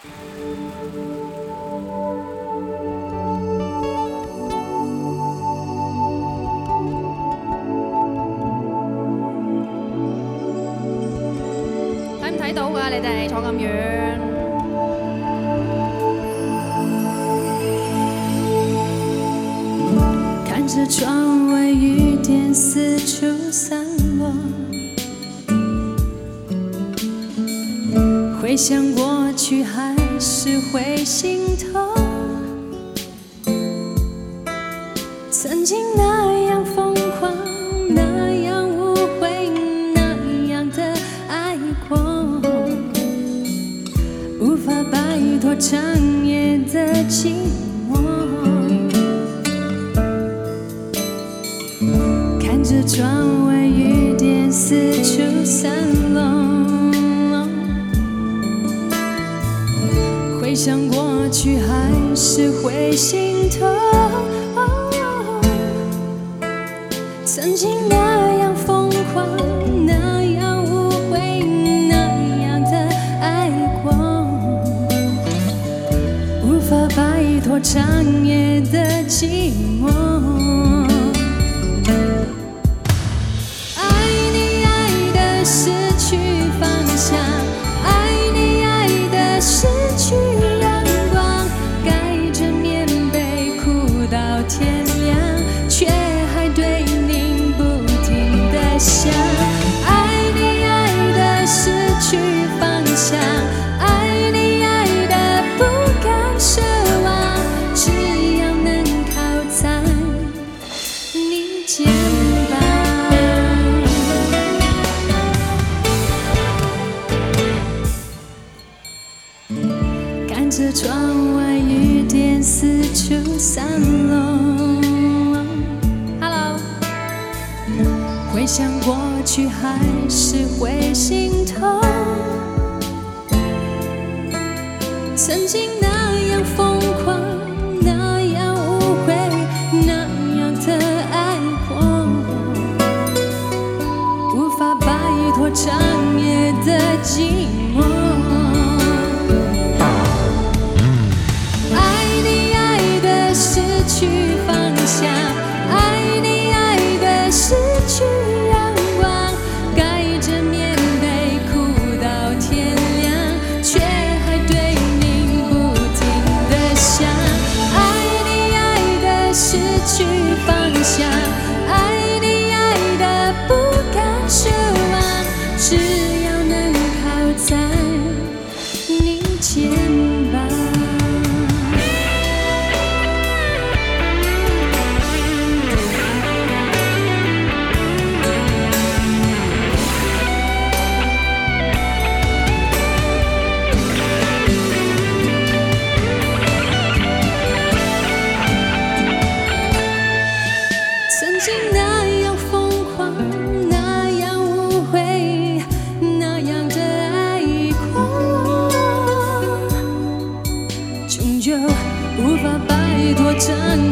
睇唔睇到㗎？你哋坐咁遠。 看着窗外雨点四处散落，回想过去还是会心痛。曾经那样疯狂，那样无悔，那样的爱过，无法摆脱长夜的寂寞。看着窗外雨点四处散落，回想过去还是会心痛。曾经那样疯狂，那样无悔，那样的爱过，无法摆脱长夜的寂寞。爱你爱的失去方向，爱你爱的失去阳光，盖着棉被哭到天亮，却还对你不停地想。爱你爱的失去方向，爱你爱的不敢奢望，只要能靠在你肩膀。看着窗外雨点四处散落， Hello， 回想过去还是会心痛。曾经那样疯狂，那样无悔，那样的爱过，无法摆脱长夜的寂寞。爱你爱的失去方向，爱你爱的失去阳光，盖着棉被哭到天亮，却还对你不停地想。爱你爱的失去方向，爱你爱的不敢奢望，只要能靠在你肩膀。曾经那样疯狂，那样无悔，那样的爱过，终究无法摆脱长